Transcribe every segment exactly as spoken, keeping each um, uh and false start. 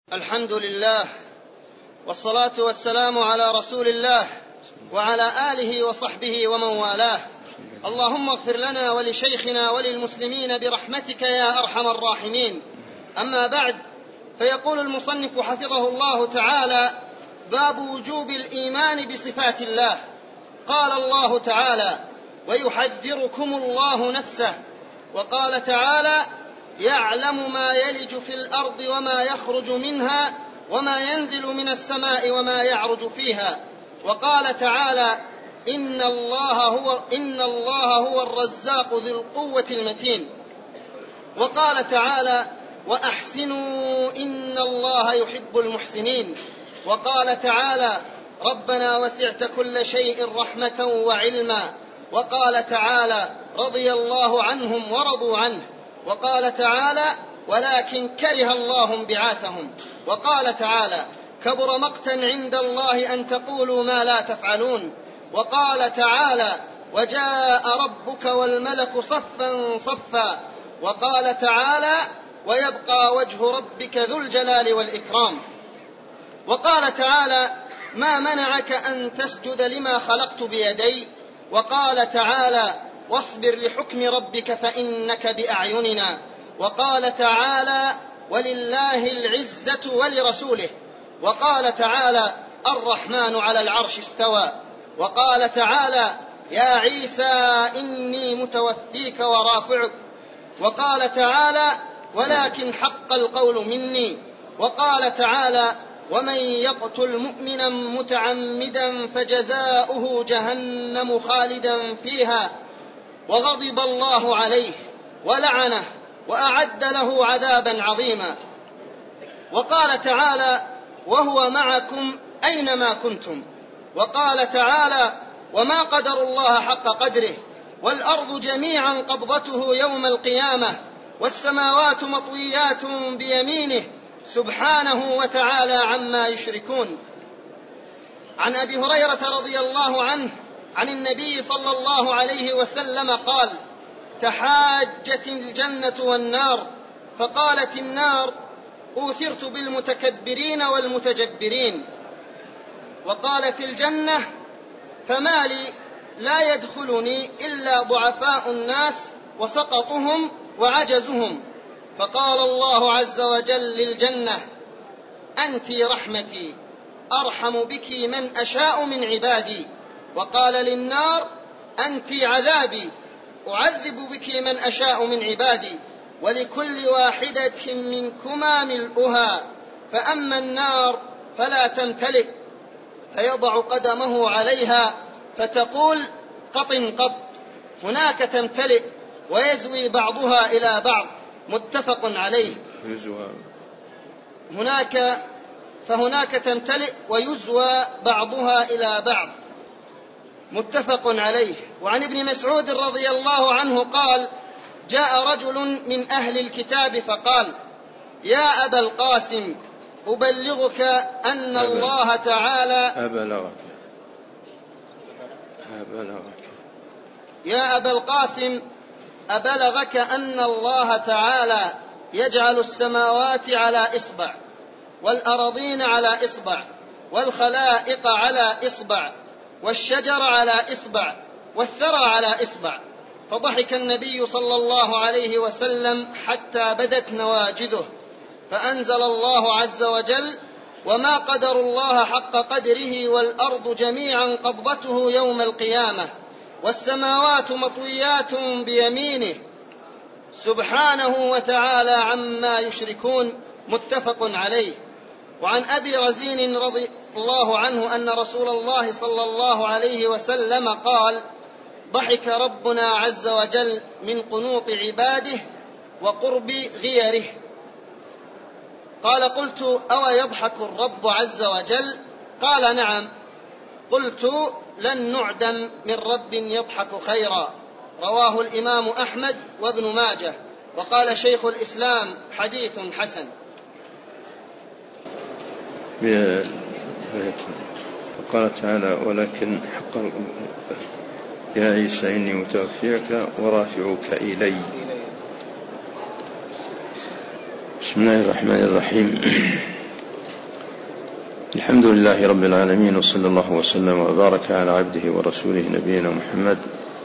الحمد لله والصلاة والسلام على رسول الله وعلى آله وصحبه ومن والاه. اللهم اغفر لنا ولشيخنا وللمسلمين برحمتك يا أرحم الراحمين. أما بعد، فيقول المصنف حفظه الله تعالى: باب وجوب الإيمان بصفات الله. قال الله تعالى: ويحذركم الله نفسه. وقال تعالى: يعلم ما يلج في الأرض وما يخرج منها وما ينزل من السماء وما يعرج فيها. وقال تعالى: إن الله هو, إن الله هو الرزاق ذو القوة المتين. وقال تعالى: وأحسنوا إن الله يحب المحسنين. وقال تعالى: ربنا وسعت كل شيء رحمة وعلما. وقال تعالى: رضي الله عنهم ورضوا عنه. وقال تعالى: ولكن كره الله بعاثهم. وقال تعالى: كبر مقتا عند الله أن تقولوا ما لا تفعلون. وقال تعالى: وجاء ربك والملك صفا صفا. وقال تعالى: ويبقى وجه ربك ذو الجلال والإكرام. وقال تعالى: ما منعك أن تسجد لما خلقت بيدي. وقال تعالى: واصبر لحكم ربك فإنك بأعيننا. وقال تعالى: ولله العزة ولرسوله. وقال تعالى: الرحمن على العرش استوى. وقال تعالى: يا عيسى إني متوفيك ورافعك. وقال تعالى: ولكن حق القول مني. وقال تعالى: ومن يقتل مؤمنا متعمدا فجزاؤه جهنم خالدا فيها وغضب الله عليه ولعنه وأعد له عذابا عظيما. وقال تعالى: وهو معكم أينما كنتم. وقال تعالى: وما قدر الله حق قدره والأرض جميعا قبضته يوم القيامة والسماوات مطويات بيمينه سبحانه وتعالى عما يشركون. عن أبي هريرة رضي الله عنه عن النبي صلى الله عليه وسلم قال: تحاجت الجنة والنار، فقالت النار: أوثرت بالمتكبرين والمتجبرين. وقالت الجنة: فما لي لا يدخلني إلا ضعفاء الناس وسقطهم وعجزهم. فقال الله عز وجل للجنة: أنت رحمتي أرحم بك من أشاء من عبادي. وقال للنار: أنت عذابي أعذب بك من أشاء من عبادي، ولكل واحدة منكما ملؤها، فأما النار فلا تمتلئ، فيضع قدمه عليها فتقول: قط قط. هناك تمتلئ ويزوي بعضها إلى بعض. متفق عليه. هناك فهناك تمتلئ ويزوى بعضها إلى بعض. متفق عليه. وعن ابن مسعود رضي الله عنه قال: جاء رجل من أهل الكتاب فقال: يا أبا القاسم أبلغك أن أبل. الله تعالى أبلغك أبلغك يا أبا القاسم أبلغك أن الله تعالى يجعل السماوات على إصبع والأرضين على إصبع والخلائق على إصبع والشجر على إصبع والثرى على إصبع. فضحك النبي صلى الله عليه وسلم حتى بدت نواجذه، فأنزل الله عز وجل: وما قدر الله حق قدره والأرض جميعا قبضته يوم القيامة والسماوات مطويات بيمينه سبحانه وتعالى عما يشركون. متفق عليه. وعن أبي رزين رضي الله عنه أن رسول الله صلى الله عليه وسلم قال: ضحك ربنا عز وجل من قنوط عباده وقرب غيره. قال: قلت: أو يضحك الرب عز وجل؟ قال: نعم. قلت: لن نعدم من رب يضحك خيرا. رواه الإمام أحمد وابن ماجه. وقال شيخ الإسلام: حديث حسن. وقال تعالى: ولكن حق يا عيسى إني متوفيك ورافعك إلي. بسم الله الرحمن الرحيم. الحمد لله رب العالمين، وصلى الله وسلم وبارك على عبده ورسوله نبينا محمد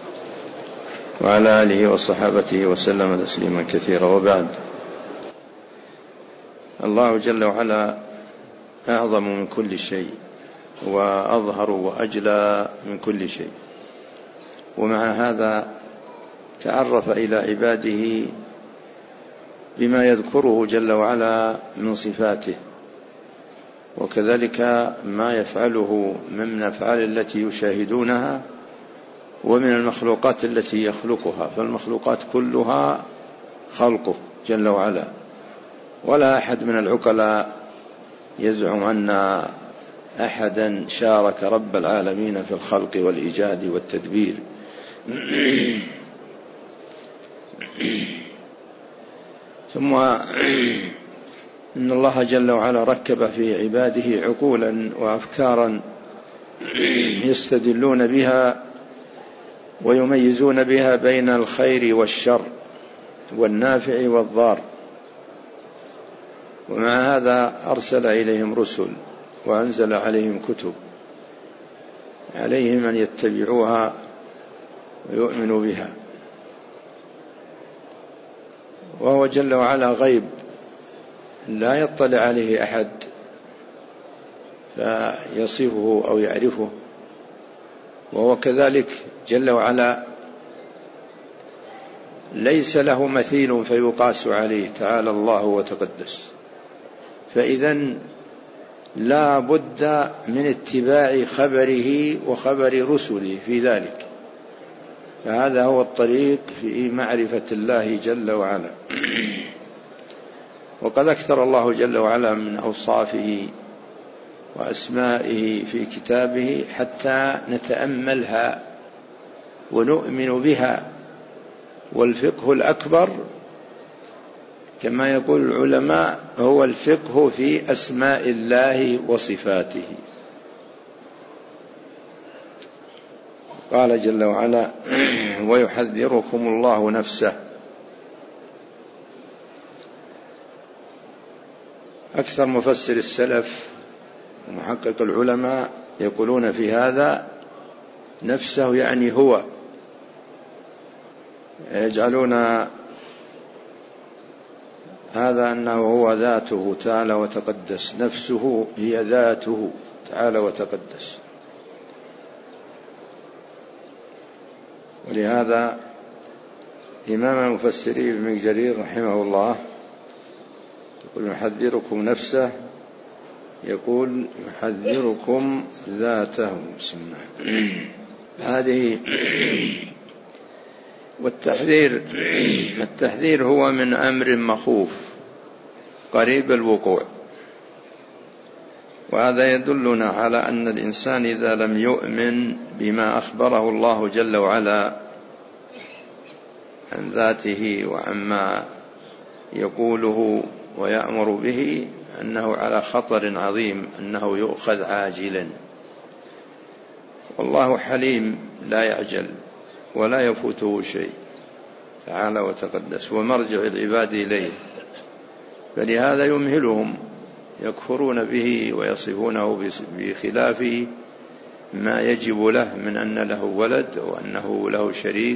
وعلى آله وصحابته وسلم تسليما كثيرا، وبعد. الله جل وعلا أعظم من كل شيء وأظهر وأجلى من كل شيء، ومع هذا تعرف إلى عباده بما يذكره جل وعلا من صفاته، وكذلك ما يفعله من الأفعال التي يشاهدونها ومن المخلوقات التي يخلقها، فالمخلوقات كلها خلقه جل وعلا، ولا أحد من العقلاء يزعم أن أحدا شارك رب العالمين في الخلق والإيجاد والتدبير. ثم إن الله جل وعلا ركب في عباده عقولا وأفكارا يستدلون بها ويميزون بها بين الخير والشر والنافع والضار، ومع هذا أرسل إليهم رسل وأنزل عليهم كتب عليهم أن يتبعوها ويؤمنوا بها، وهو جل وعلا غيب لا يطلع عليه أحد فيصفه أو يعرفه، وهو كذلك جل وعلا ليس له مثيل فيقاس عليه، تعالى الله وتقدس، فإذن لا بد من اتباع خبره وخبر رسله في ذلك، فهذا هو الطريق في معرفة الله جل وعلا. وقد أكثر الله جل وعلا من أوصافه وأسمائه في كتابه حتى نتأملها ونؤمن بها، والفقه الأكبر كما يقول العلماء هو الفقه في أسماء الله وصفاته. قال جل وعلا: ويحذركم الله نفسه. أكثر مفسر السلف ومحقق العلماء يقولون في هذا نفسه يعني هو، يجعلون هذا أنه هو ذاته تعالى وتقدس، نفسه هي ذاته تعالى وتقدس. ولهذا إمام المفسرين ابن جرير رحمه الله يقول: يحذركم نفسه، يقول يحذركم ذاته. بسم الله. هذه والتحذير التحذير هو من أمر مخوف قريب الوقوع، وهذا يدلنا على أن الإنسان إذا لم يؤمن بما أخبره الله جل وعلا عن ذاته وعما يقوله ويأمر به، أنه على خطر عظيم، أنه يؤخذ عاجلا. والله حليم لا يعجل ولا يفوته شيء تعالى وتقدس، ومرجع العباد إليه، فلهذا يمهلهم يكفرون به ويصفونه بخلاف ما يجب له من أن له ولد وأنه له شريك،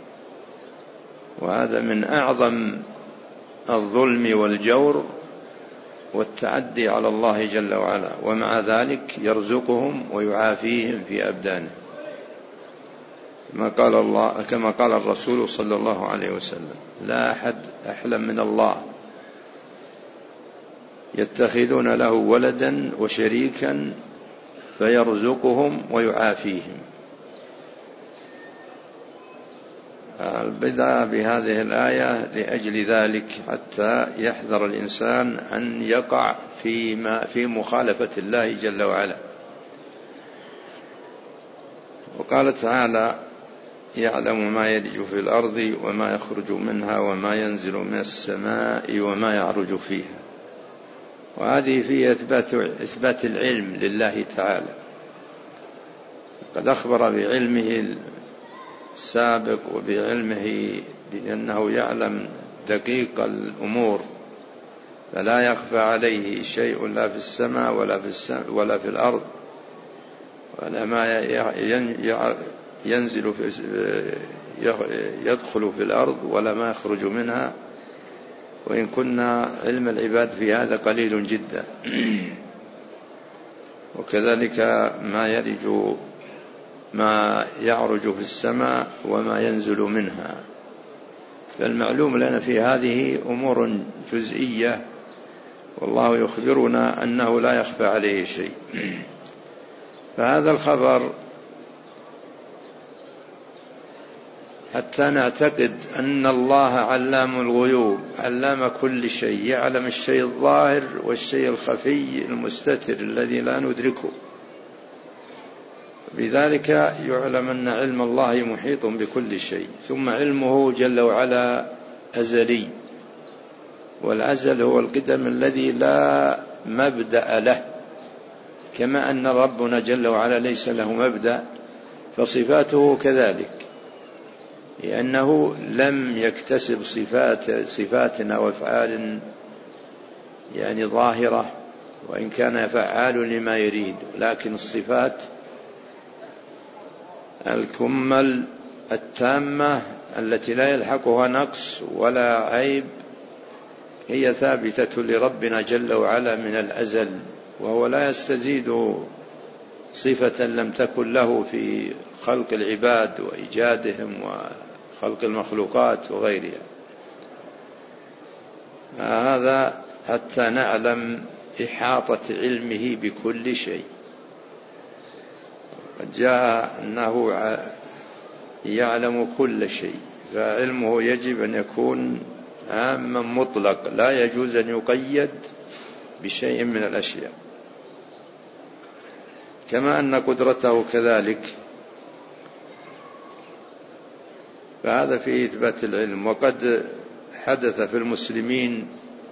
وهذا من أعظم الظلم والجور والتعدي على الله جل وعلا. ومع ذلك يرزقهم ويعافيهم في أبدانهم، كما قال الله كما قال الرسول صلى الله عليه وسلم: لا أحد أحلم من الله، يتخذون له ولدا وشريكا فيرزقهم ويعافيهم. البدء بهذه الآية لأجل ذلك حتى يحذر الإنسان أن يقع فيما في مخالفة الله جل وعلا. وقال تعالى: يعلم ما يلج في الأرض وما يخرج منها وما ينزل من السماء وما يعرج فيها. وهذه فيها إثبات, إثبات العلم لله تعالى، قد أخبر بعلمه السابق وبعلمه بأنه يعلم دقيق الأمور فلا يخفى عليه شيء لا في السماء ولا في, السماء ولا في الأرض، ولا ما ينزل في يدخل في الأرض ولا ما يخرج منها، وإن كنا علم العباد في هذا قليل جدا. وكذلك ما يلج ما يعرج في السماء وما ينزل منها، فالمعلوم لنا في هذه أمور جزئية، والله يخبرنا أنه لا يخفى عليه شيء. فهذا الخبر حتى نعتقد أن الله علام الغيوب، علام كل شيء، يعلم الشيء الظاهر والشيء الخفي المستتر الذي لا ندركه. بذلك يعلم أن علم الله محيط بكل شيء. ثم علمه جل وعلا أزلي، والأزل هو القدم الذي لا مبدأ له، كما أن ربنا جل وعلا ليس له مبدأ، فصفاته كذلك، لأنه لم يكتسب صفات صفاتنا وأفعال يعني ظاهرة، وإن كان فعال لما يريد، لكن الصفات الكمل التامة التي لا يلحقها نقص ولا عيب هي ثابتة لربنا جل وعلا من الأزل، وهو لا يستزيد صفة لم تكن له في خلق العباد وإيجادهم وخلق المخلوقات وغيرها. هذا حتى نعلم إحاطة علمه بكل شيء. قد جاء أنه يعلم كل شيء، فعلمه يجب أن يكون عاما مطلق، لا يجوز أن يقيد بشيء من الأشياء. كما أن قدرته كذلك، فهذا في إثبات العلم. وقد حدث في المسلمين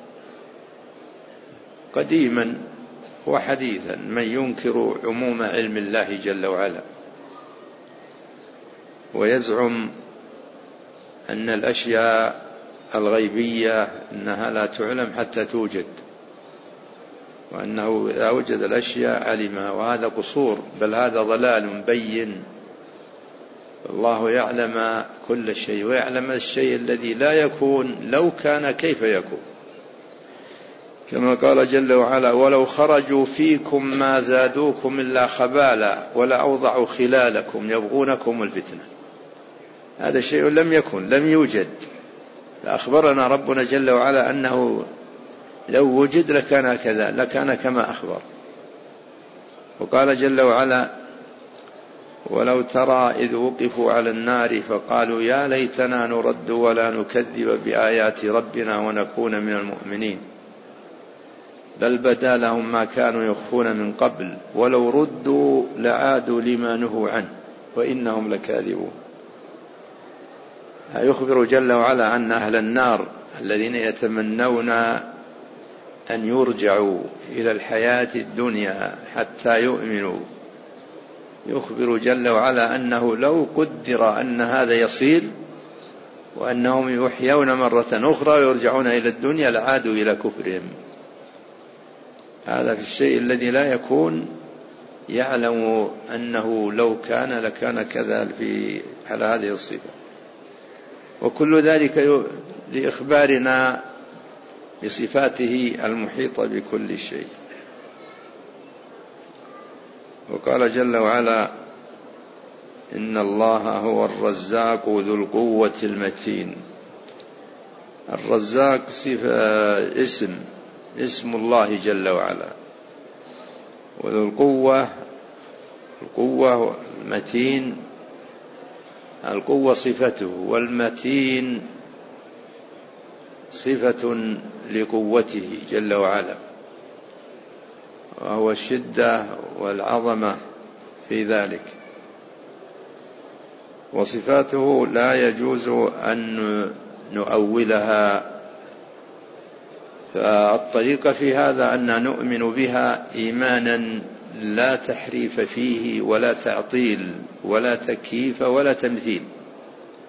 قديما وحديثا من ينكر عموم علم الله جل وعلا، ويزعم أن الأشياء الغيبية أنها لا تعلم حتى توجد، وأنه إذا وجد الأشياء علمها، وهذا قصور، بل هذا ضلال بين. الله يعلم كل شيء، ويعلم الشيء الذي لا يكون لو كان كيف يكون، كما قال جل وعلا: ولو خرجوا فيكم ما زادوكم إلا خبالا ولأوضعوا خلالكم يبغونكم الفتنة. هذا شيء لم يكن، لم يوجد، فأخبرنا ربنا جل وعلا أنه لو وجد لكان كذا، لكان كما أخبر. وقال جل وعلا: ولو ترى إذ وقفوا على النار فقالوا يا ليتنا نرد ولا نكذب بآيات ربنا ونكون من المؤمنين بل بدا لهم ما كانوا يخفون من قبل ولو ردوا لعادوا لما نهوا عنه وإنهم لكاذبون. يخبر جل وعلا أن أهل النار الذين يتمنون أن يرجعوا إلى الحياة الدنيا حتى يؤمنوا، يخبر جل وعلا أنه لو قدر أن هذا يصير وأنهم يحيون مرة أخرى ويرجعون إلى الدنيا لعادوا إلى كفرهم. هذا في الشيء الذي لا يكون، يعلم أنه لو كان لكان كذا في على هذه الصفة. وكل ذلك لإخبارنا بصفاته المحيطة بكل شيء. وقال جل وعلا: إن الله هو الرزاق ذو القوة المتين. الرزاق صفة اسم اسم الله جل وعلا، وذو القوة القوة المتين، القوة صفته، والمتين صفة لقوته جل وعلا، وهو الشدة والعظمة في ذلك. وصفاته لا يجوز أن نؤولها، فالطريقة في هذا أن نؤمن بها إيمانا لا تحريف فيه ولا تعطيل ولا تكييف ولا تمثيل.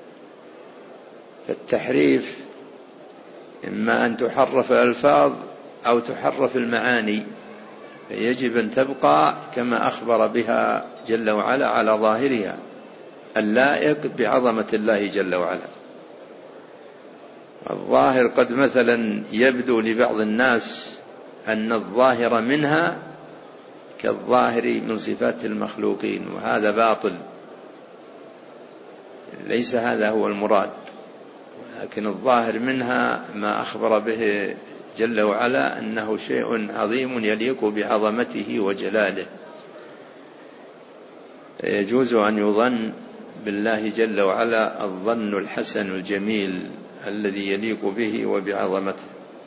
فالتحريف إما أن تحرف ألفاظ أو تحرف المعاني، فيجب أن تبقى كما أخبر بها جل وعلا على ظاهرها اللائق بعظمة الله جل وعلا. الظاهر قد مثلا يبدو لبعض الناس أن الظاهر منها كالظاهر من صفات المخلوقين، وهذا باطل، ليس هذا هو المراد، لكن الظاهر منها ما أخبر به جل وعلا أنه شيء عظيم يليق بعظمته وجلاله. يجوز أن يظن بالله جل وعلا الظن الحسن الجميل الذي يليق به وبعظمته.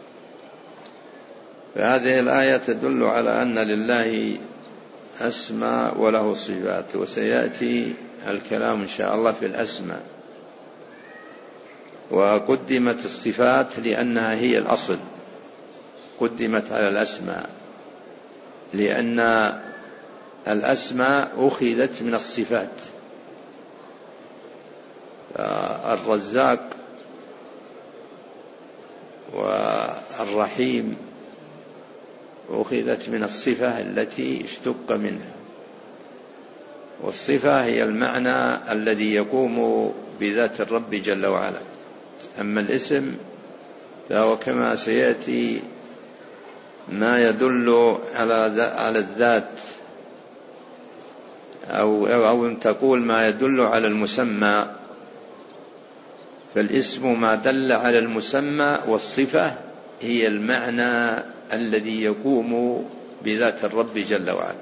فهذه الآية تدل على أن لله أسماء وله صفات، وسيأتي الكلام إن شاء الله في الأسماء. وقدمت الصفات لأنها هي الأصل، قدمت على الأسماء لأن الأسماء أخذت من الصفات. الرزاق والرحيم أخذت من الصفة التي اشتق منها، والصفة هي المعنى الذي يقوم بذات الرب جل وعلا. أما الاسم فهو كما سيأتي ما يدل على الذات، أو أو تقول ما يدل على المسمى، فالاسم ما دل على المسمى، والصفة هي المعنى الذي يقوم بذات الرب جل وعلا.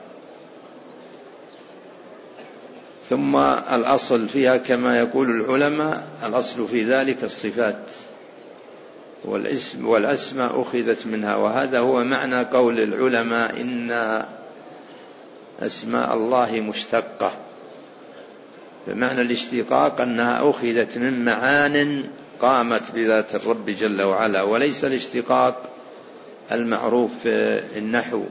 ثم الأصل فيها كما يقول العلماء، الأصل في ذلك الصفات، والاسم والأسماء أخذت منها، وهذا هو معنى قول العلماء إن أسماء الله مشتقة. بمعنى الاشتقاق أنها أخذت من معان قامت بذات الرب جل وعلا، وليس الاشتقاق المعروف في النحو.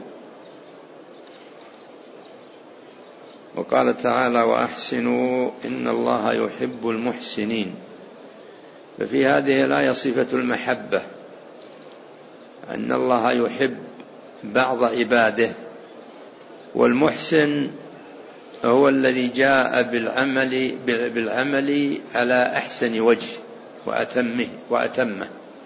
وقال تعالى: وأحسنوا إن الله يحب المحسنين. ففي هذه الآية صفة المحبة، أن الله يحب بعض عباده، والمحسن هو الذي جاء بالعمل, بالعمل على أحسن وجه وأتمه, وأتمه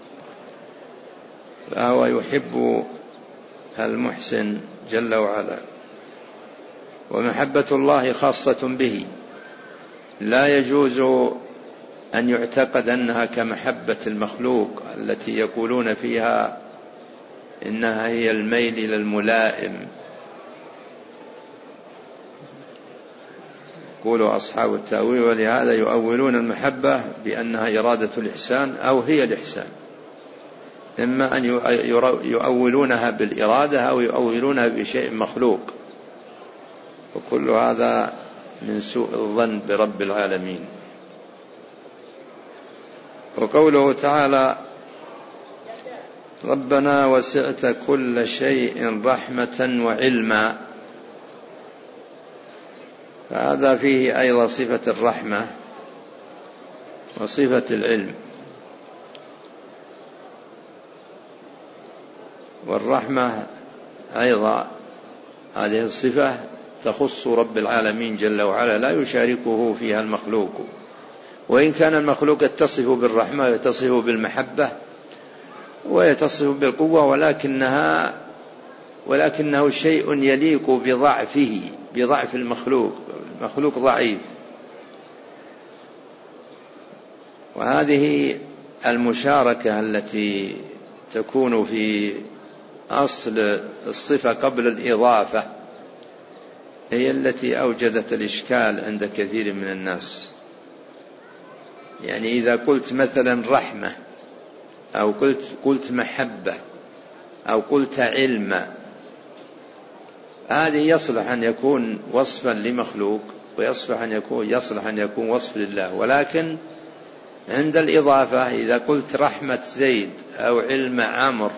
فهو يحب المحسن جل وعلا. ومحبة الله خاصة به، لا يجوز أن يعتقد أنها كمحبة المخلوق التي يقولون فيها إنها هي الميل إلى الملائم. يقولوا أصحاب التأويل ولهذا يؤولون المحبة بأنها إرادة الإحسان أو هي الإحسان، إما أن يؤولونها بالإرادة أو يؤولونها بشيء مخلوق، وكل هذا من سوء الظن برب العالمين. وقوله تعالى: ربنا وسعت كل شيء رحمة وعلما، فهذا فيه أيضا صفة الرحمة وصفة العلم. والرحمة أيضا هذه الصفة تخص رب العالمين جل وعلا، لا يشاركه فيها المخلوق، وإن كان المخلوق يتصف بالرحمة ويتصف بالمحبة ويتصف بالقوة، ولكنها ولكنه شيء يليق بضعفه، بضعف المخلوق، المخلوق ضعيف. وهذه المشاركة التي تكون في أصل الصفة قبل الإضافة هي التي أوجدت الإشكال عند كثير من الناس. يعني إذا قلت مثلا رحمة، أو قلت, قلت محبة، أو قلت علم، هذه يصلح أن يكون وصفا لمخلوق، ويصلح أن يكون, يصلح أن يكون وصف لله. ولكن عند الإضافة إذا قلت رحمة زيد أو علم عمرو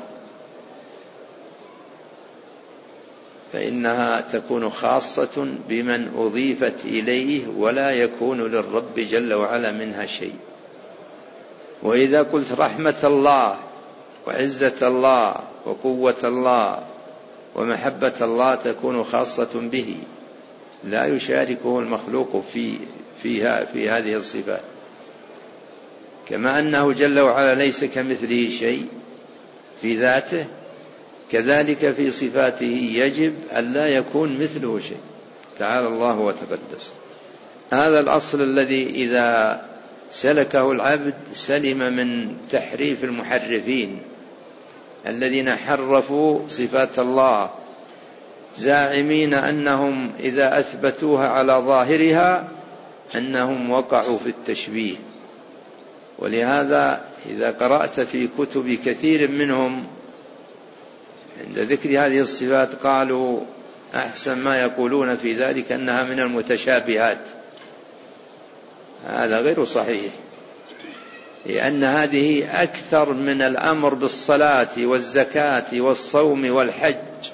فإنها تكون خاصة بمن أضيفت إليه، ولا يكون للرب جل وعلا منها شيء. وإذا قلت رحمة الله وعزة الله وقوة الله ومحبة الله تكون خاصة به، لا يشاركه المخلوق في فيها في هذه الصفات. كما أنه جل وعلا ليس كمثله شيء في ذاته، كذلك في صفاته يجب أن لا يكون مثله شيء، تعالى الله وتقدس. هذا الأصل الذي إذا سلكه العبد سلم من تحريف المحرفين الذين حرفوا صفات الله زاعمين أنهم إذا أثبتوها على ظاهرها أنهم وقعوا في التشبيه. ولهذا إذا قرأت في كتب كثير منهم عند ذكر هذه الصفات قالوا أحسن ما يقولون في ذلك أنها من المتشابهات. هذا غير صحيح، لأن هذه أكثر من الأمر بالصلاة والزكاة والصوم والحج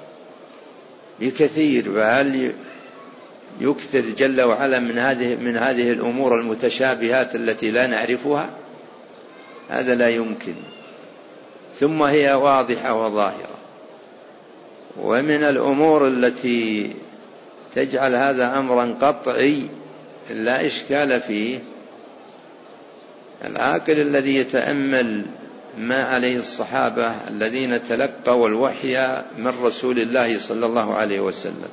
بكثير، فهل يكثر جل وعلا من هذه من هذه الأمور المتشابهات التي لا نعرفها؟ هذا لا يمكن. ثم هي واضحة وظاهرة. ومن الأمور التي تجعل هذا أمرا قطعي لا إشكال فيه العاقل الذي يتأمل ما عليه الصحابة الذين تلقوا الوحي من رسول الله صلى الله عليه وسلم،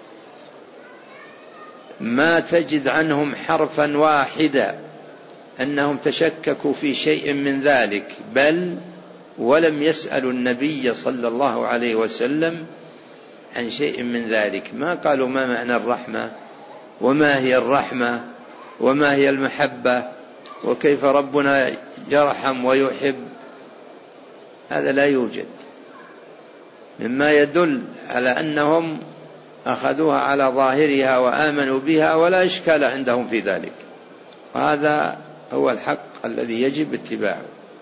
ما تجد عنهم حرفا واحدا أنهم تشككوا في شيء من ذلك، بل ولم يسألوا النبي صلى الله عليه وسلم عن شيء من ذلك. ما قالوا ما معنى الرحمة، وما هي الرحمة، وما هي المحبة، وكيف ربنا يرحم ويحب. هذا لا يوجد، مما يدل على أنهم أخذوها على ظاهرها وآمنوا بها ولا إشكال عندهم في ذلك. وهذا هو الحق الذي يجب اتباعه.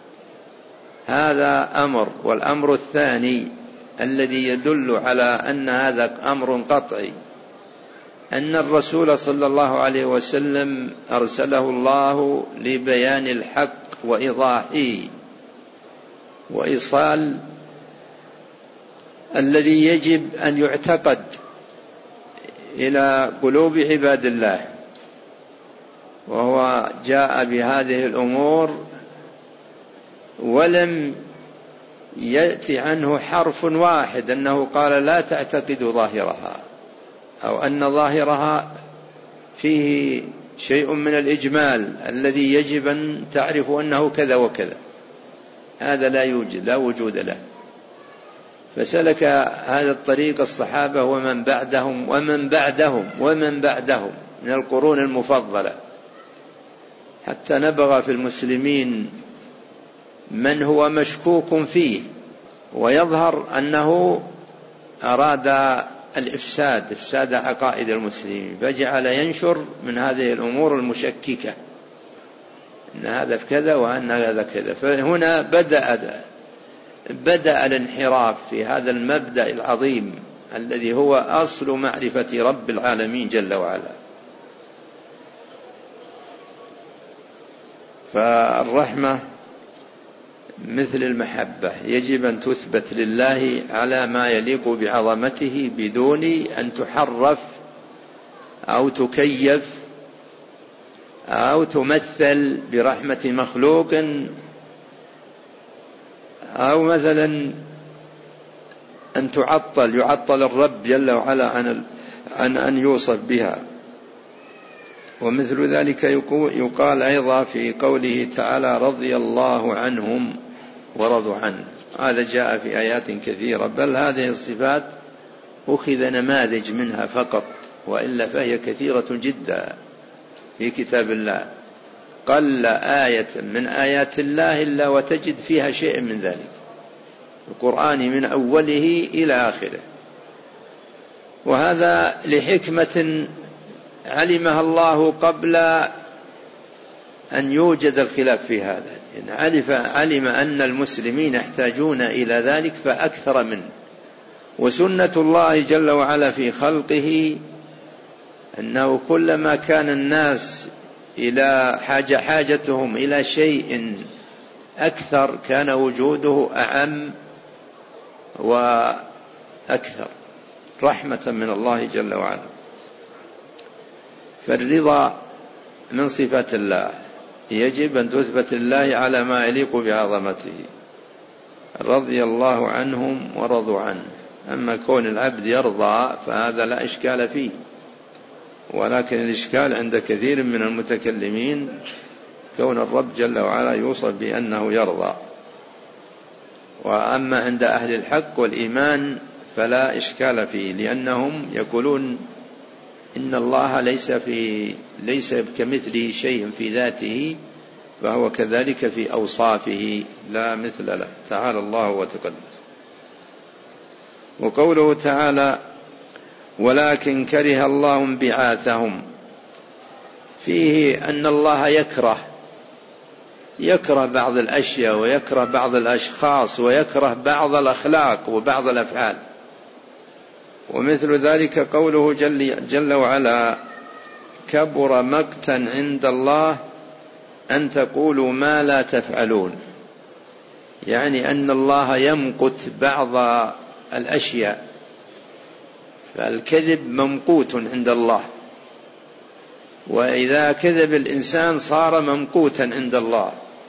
هذا أمر. والأمر الثاني الذي يدل على أن هذا أمر قطعي أن الرسول صلى الله عليه وسلم أرسله الله لبيان الحق وإيضاحه وإيصال الذي يجب أن يعتقد إلى قلوب عباد الله. وهو جاء بهذه الأمور ولم يأتي عنه حرف واحد أنه قال لا تعتقد ظاهرها، أو أن ظاهرها فيه شيء من الإجمال الذي يجب أن تعرف أنه كذا وكذا. هذا لا يوجد، لا وجود له. فسلك هذا الطريق الصحابة ومن بعدهم ومن بعدهم ومن بعدهم من القرون المفضلة، حتى نبغى في المسلمين من هو مشكوك فيه ويظهر أنه أراد الإفساد، إفساد عقائد المسلمين، فجعل ينشر من هذه الأمور المشككة أن هذا كذا وأن هذا كذا. فهنا بدأ بدأ الانحراف في هذا المبدأ العظيم الذي هو أصل معرفة رب العالمين جل وعلا. فالرحمة مثل المحبة يجب أن تثبت لله على ما يليق بعظمته بدون أن تحرف أو تكيف أو تمثل برحمة مخلوق، أو مثلا أن تعطل يعطل الرب جل وعلا عن عن أن يوصف بها. ومثل ذلك يقال أيضا في قوله تعالى رضي الله عنهم ورضوا عنه. هذا جاء في آيات كثيرة، بل هذه الصفات أخذ نماذج منها فقط، وإلا فهي كثيرة جدا في كتاب الله. قل آية من آيات الله إلا وتجد فيها شيء من ذلك القرآن من أوله إلى آخره. وهذا لحكمة علمها الله قبل أن يوجد الخلاف في هذا، يعني علف علم أن المسلمين يحتاجون إلى ذلك فأكثر منه. وسنة الله جل وعلا في خلقه أنه كلما كان الناس إلى حاجة حاجتهم إلى شيء أكثر كان وجوده أعم وأكثر رحمة من الله جل وعلا. فالرضا من صفات الله، يجب أن تثبت الله على ما يليق بعظمته. رضي الله عنهم ورضوا عنه. أما كون العبد يرضى فهذا لا إشكال فيه، ولكن الإشكال عند كثير من المتكلمين كون الرب جل وعلا يوصف بأنه يرضى. وأما عند أهل الحق والإيمان فلا إشكال فيه، لأنهم يقولون إن الله ليس في ليس كمثله شيء في ذاته، فهو كذلك في أوصافه لا مثل له، تعالى الله وتقدس. وقوله تعالى ولكن كره الله انبعاثهم، فيه أن الله يكره يكره بعض الأشياء ويكره بعض الأشخاص ويكره بعض الأخلاق وبعض الأفعال. ومثل ذلك قوله جل, جل وعلا كبر مقتا عند الله أن تقولوا ما لا تفعلون، يعني أن الله يمقت بعض الأشياء، فالكذب ممقوت عند الله، وإذا كذب الإنسان صار ممقوتا عند الله.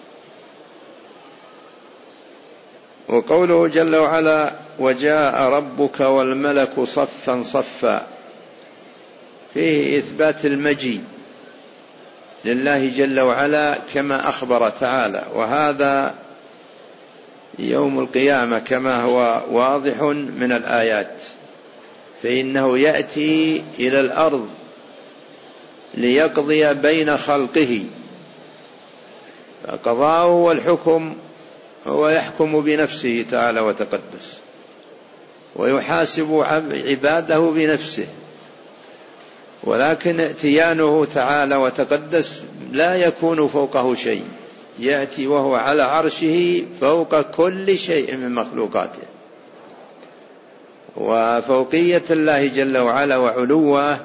وقوله جل وعلا وجاء ربك والملك صفا صفا، فيه إثبات المجيء لله جل وعلا كما أخبر تعالى، وهذا يوم القيامة كما هو واضح من الآيات، فإنه يأتي إلى الأرض ليقضي بين خلقه، فقضاؤه والحكم هو يحكم بنفسه تعالى وتقدس، ويحاسب عباده بنفسه. ولكن ائتيانه تعالى وتقدس لا يكون فوقه شيء، يأتي وهو على عرشه فوق كل شيء من مخلوقاته. وفوقية الله جل وعلا وعلوه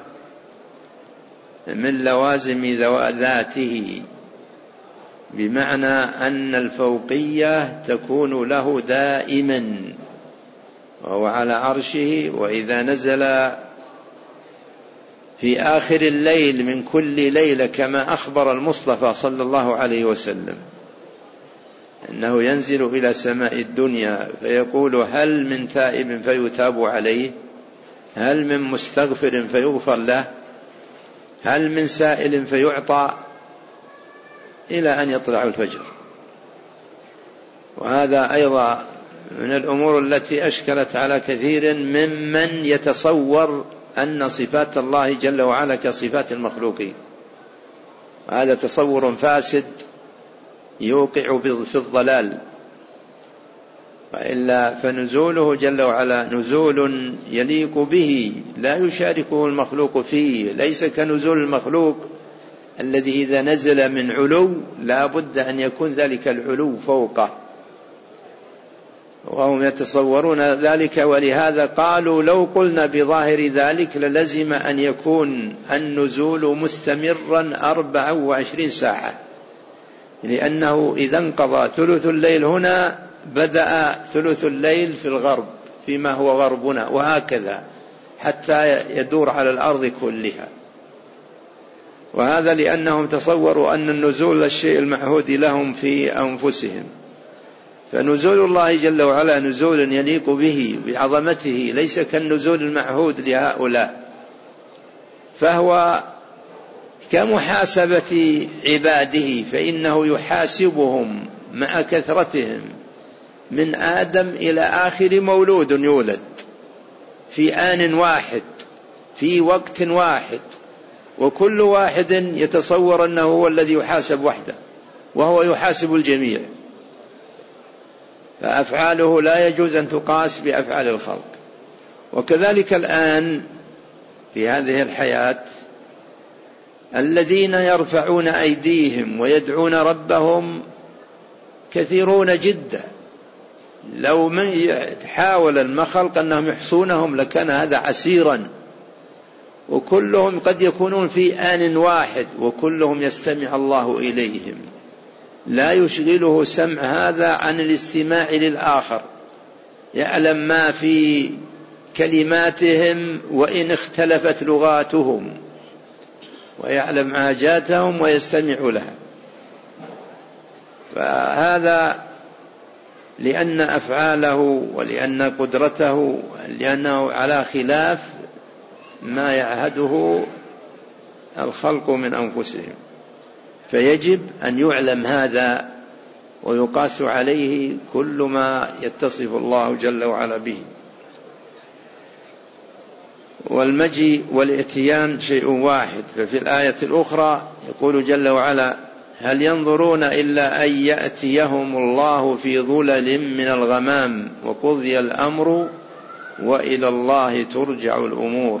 من لوازم ذاته، بمعنى أن الفوقية تكون له دائما وهو على عرشه. وإذا نزل في آخر الليل من كل ليلة كما أخبر المصطفى صلى الله عليه وسلم أنه ينزل إلى سماء الدنيا فيقول هل من تائب فيتاب عليه، هل من مستغفر فيغفر له، هل من سائل فيعطى، إلى أن يطلع الفجر. وهذا أيضا من الأمور التي أشكلت على كثير ممن يتصور أن صفات الله جل وعلا كصفات المخلوقين. هذا تصور فاسد يوقع في الضلال، وإلا فنزوله جل وعلا نزول يليق به لا يشاركه المخلوق فيه، ليس كنزول المخلوق الذي إذا نزل من علو لا بد أن يكون ذلك العلو فوقه، وهم يتصورون ذلك. ولهذا قالوا لو قلنا بظاهر ذلك للزم أن يكون النزول مستمرا أربعة وعشرين ساعة، لأنه إذا انقضى ثلث الليل هنا بدأ ثلث الليل في الغرب فيما هو غربنا، وهكذا حتى يدور على الأرض كلها. وهذا لأنهم تصوروا أن النزول الشيء المعهود لهم في أنفسهم، فنزول الله جل وعلا نزول يليق به بعظمته، ليس كالنزول المعهود لهؤلاء. فهو كمحاسبة عباده، فإنه يحاسبهم مع كثرتهم من آدم إلى آخر مولود يولد في آن واحد في وقت واحد، وكل واحد يتصور أنه هو الذي يحاسب وحده وهو يحاسب الجميع. فأفعاله لا يجوز أن تقاس بأفعال الخلق. وكذلك الآن في هذه الحياة الذين يرفعون أيديهم ويدعون ربهم كثيرون جدا، لو من حاول المخلق أنهم يحصونهم لكان هذا عسيرا، وكلهم قد يكونون في آن واحد وكلهم يستمع الله إليهم، لا يشغله سمع هذا عن الاستماع للآخر، يعلم ما في كلماتهم وإن اختلفت لغاتهم، ويعلم حاجاتهم ويستمع لها. فهذا لأن أفعاله ولأن قدرته لأنه على خلاف ما يعهده الخلق من أنفسهم، فيجب أن يعلم هذا ويقاس عليه كل ما يتصف الله جل وعلا به. والمجيء والاتيان شيء واحد. ففي الآية الأخرى يقول جل وعلا: هل ينظرون إلا أن يأتيهم الله في ظلل من الغمام وقضي الأمر وإلى الله ترجع الأمور.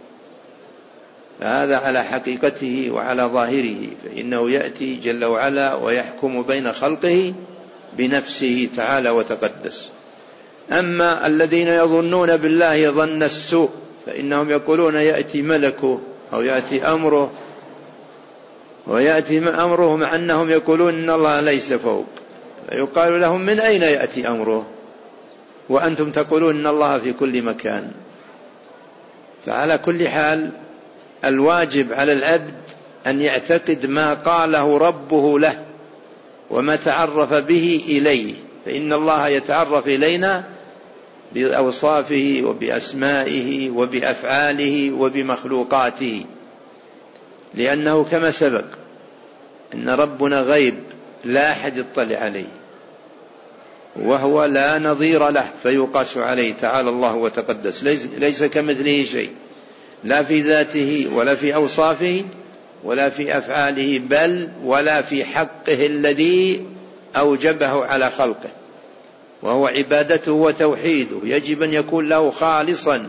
فهذا على حقيقته وعلى ظاهره، فإنه يأتي جل وعلا ويحكم بين خلقه بنفسه تعالى وتقدس. أما الذين يظنون بالله ظن السوء فإنهم يقولون يأتي ملكه أو يأتي أمره، ويأتي أمره مع أنهم يقولون إن الله ليس فوق، فيقال لهم: من أين يأتي أمره وأنتم تقولون إن الله في كل مكان؟ فعلى كل حال الواجب على العبد أن يعتقد ما قاله ربه له وما تعرف به إليه، فإن الله يتعرف إلينا بأوصافه وبأسمائه وبأفعاله وبمخلوقاته، لأنه كما سبق إن ربنا غيب لا أحد يطلع عليه، وهو لا نظير له فيقاس عليه تعالى الله وتقدس. ليس كمثله شيء، لا في ذاته ولا في أوصافه ولا في أفعاله، بل ولا في حقه الذي أوجبه على خلقه، وهو عبادته وتوحيده، يجب أن يكون له خالصا.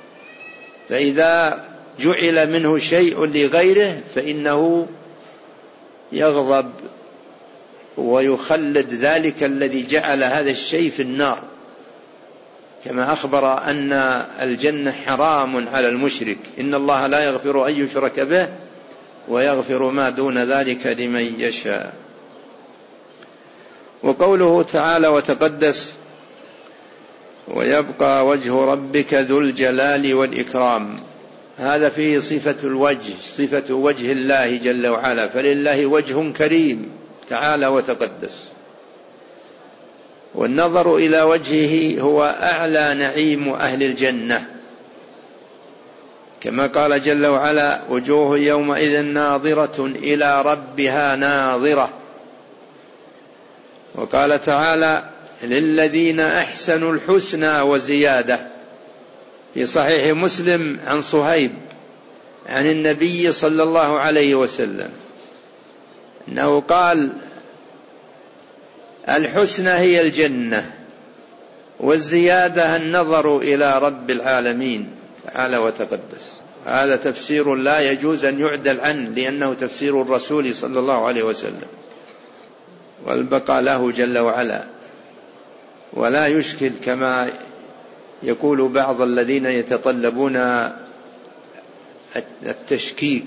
فإذا جعل منه شيء لغيره فإنه يغضب ويخلد ذلك الذي جعل هذا الشيء في النار، كما أخبر أن الجنة حرام على المشرك: إن الله لا يغفر أن يشرك به ويغفر ما دون ذلك لمن يشاء. وقوله تعالى وتقدس: ويبقى وجه ربك ذو الجلال والإكرام، هذا فيه صفة الوجه، صفة وجه الله جل وعلا، فلله وجه كريم تعالى وتقدس، والنظر إلى وجهه هو أعلى نعيم أهل الجنة، كما قال جل وعلا: وجوه يومئذ ناظرة إلى ربها ناظرة. وقال تعالى: للذين أحسنوا الحسنى وزيادة، في صحيح مسلم عن صهيب عن النبي صلى الله عليه وسلم أنه قال: الحسنى هي الجنة، والزيادة النظر إلى رب العالمين تعالى وتقدس. هذا تفسير لا يجوز أن يعدل عنه، لأنه تفسير الرسول صلى الله عليه وسلم، والبقى له جل وعلا. ولا يشكل كما يقول بعض الذين يتطلبون التشكيك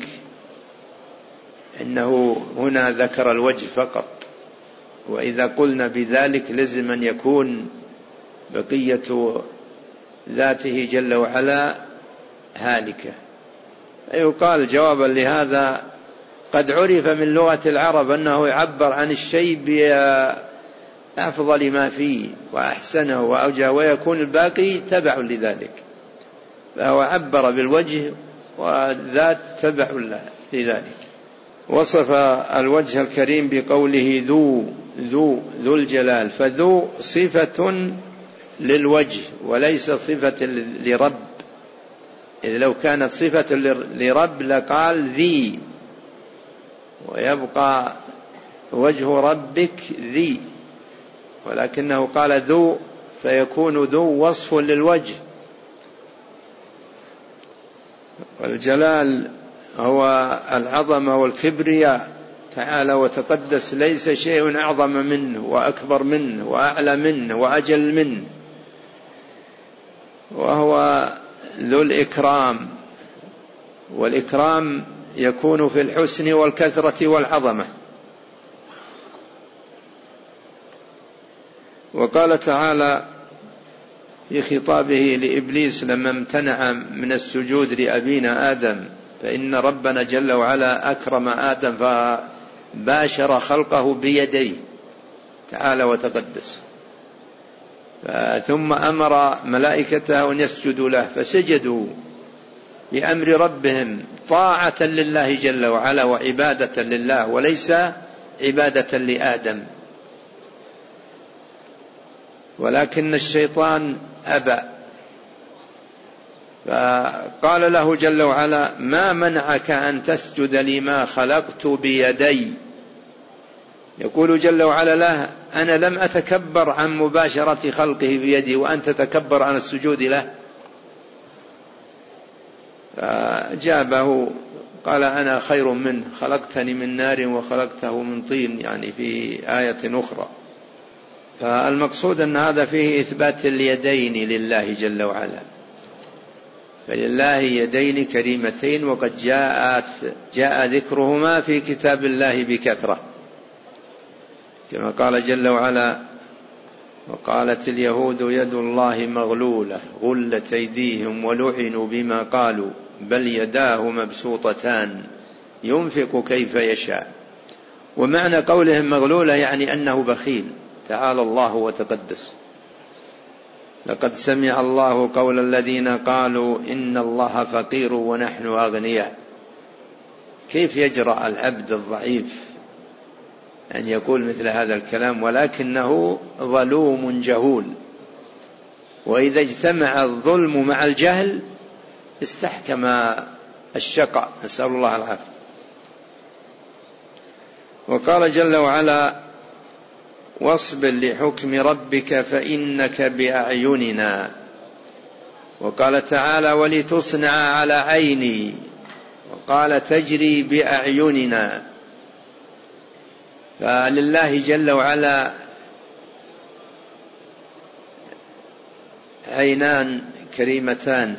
إنه هنا ذكر الوجه فقط، وإذا قلنا بذلك لازم أن يكون بقية ذاته جل وعلا هالكة. يقال جوابا لهذا: قد عرف من لغة العرب أنه يعبر عن الشيء بأفضل ما فيه وأحسنه وأوجه، ويكون الباقي تبع لذلك، فهو عبر بالوجه والذات تبع لذلك. وصف الوجه الكريم بقوله ذو ذو ذو الجلال، فذو صفة للوجه وليس صفة لرب، إذ لو كانت صفة لرب لقال ذي، ويبقى وجه ربك ذي، ولكنه قال ذو فيكون ذو وصف للوجه. والجلال هو العظمة والكبرياء تعالى وتقدس، ليس شيء أعظم منه وأكبر منه وأعلى منه وأجل منه، وهو ذو الإكرام، والإكرام يكون في الحسن والكثرة والعظمة. وقال تعالى: في خطابه لإبليس لما امتنع من السجود لأبينا آدم، فإن ربنا جل وعلا أكرم آدم فباشر خلقه بيديه تعالى وتقدس، ثم أمر ملائكته أن يسجدوا له فسجدوا بأمر ربهم طاعة لله جل وعلا وعبادة لله وليس عبادة لآدم. ولكن الشيطان أبى، فقال له جل وعلا: ما منعك أن تسجد لما خلقت بيدي؟ يقول جل وعلا له: أنا لم أتكبر عن مباشرة خلقه بيدي وأنت تتكبر عن السجود له. فأجابه قال: أنا خير منه، خلقتني من نار وخلقته من طين، يعني في آية أخرى. فالمقصود أن هذا فيه إثبات اليدين لله جل وعلا، فلله يدين كريمتين، وقد جاءت جاء ذكرهما في كتاب الله بكثرة، كما قال جل وعلا: وقالت اليهود يد الله مغلولة غلت أيديهم ولعنوا بما قالوا بل يداه مبسوطتان ينفق كيف يشاء. ومعنى قولهم مغلولة يعني أنه بخيل، تعالى الله وتقدس. لقد سمع الله قول الذين قالوا إن الله فقير ونحن أغنياء. كيف يجرأ العبد الضعيف أن يقول مثل هذا الكلام؟ ولكنه ظلوم جهول، وإذا اجتمع الظلم مع الجهل استحكم الشقاء، نسأل الله العافية. وقال جل وعلا: واصبر لحكم ربك فإنك بأعيننا. وقال تعالى: ولتصنع على عيني. وقال: تجري بأعيننا. فلله جل وعلا عينان كريمتان،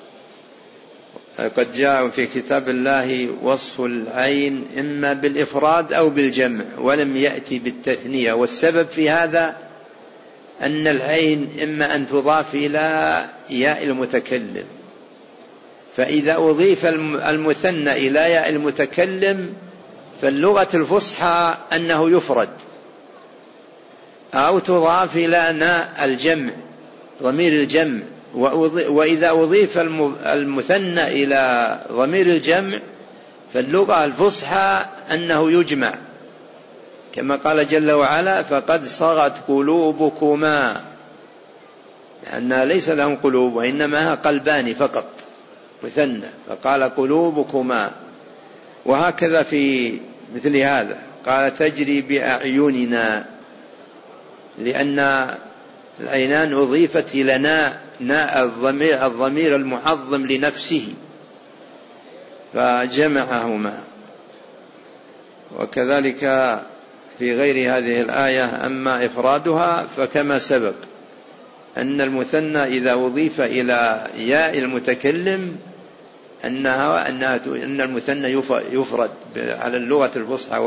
قد جاء في كتاب الله وصف العين إما بالإفراد أو بالجمع، ولم يأتي بالتثنية. والسبب في هذا أن العين إما أن تضاف إلى ياء المتكلم، فإذا أضيف المثنى إلى ياء المتكلم فاللغة الفصحى أنه يفرد، أو تضاف إلى ناء الجمع ضمير الجمع، وإذا أضيف المثنى إلى ضمير الجمع فاللغة الفصحى أنه يجمع، كما قال جل وعلا: فقد صغت قلوبكما، لأنها ليس لهم قلوب وإنما قلبان فقط مثنى، فقال قلوبكما. وهكذا في مثل هذا قال: تجري بأعيننا، لأن العينان أضيفت إلى ناء ناء الضمير, الضمير المعظم لنفسه فجمعهما. وكذلك في غير هذه الآية، أما إفرادها فكما سبق أن المثنى إذا أضيف إلى ياء المتكلم أنها أنها أن المثنى يفرد على اللغة الفصحى،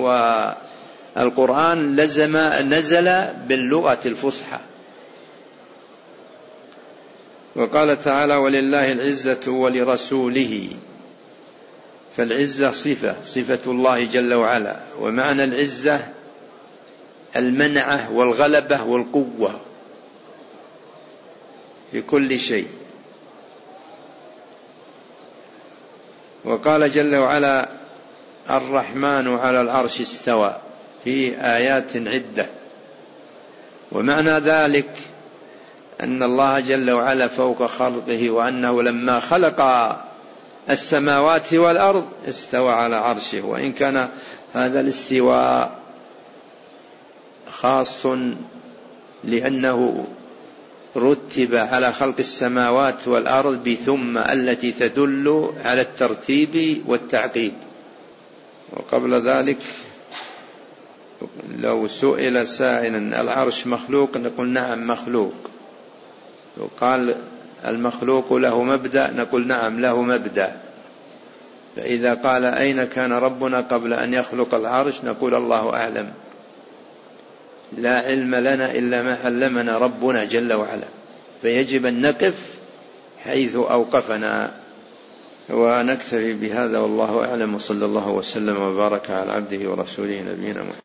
والقرآن لزم نزل باللغة الفصحى. وقال تعالى: ولله العزة ولرسوله. فالعزة صفة صفة الله جل وعلا، ومعنى العزة المنعة والغلبة والقوة في كل شيء. وقال جل وعلا: الرحمن على العرش استوى، في آيات عدة. ومعنى ذلك أن الله جل وعلا فوق خلقه، وأنه لما خلق السماوات والأرض استوى على عرشه. وإن كان هذا الاستواء خاص لأنه رتب على خلق السماوات والأرض بثم التي تدل على الترتيب والتعقيب. وقبل ذلك لو سئل سائل: العرش مخلوق؟ نقول نعم مخلوق. وقال: المخلوق له مبدأ؟ نقول نعم له مبدأ. فإذا قال: أين كان ربنا قبل أن يخلق العرش؟ نقول الله أعلم، لا علم لنا إلا ما علمنا ربنا جل وعلا. فيجب أن نقف حيث أوقفنا. ونكتفي بهذا والله أعلم، وصلى الله وسلم وبارك على عبده ورسوله نبينا محمد.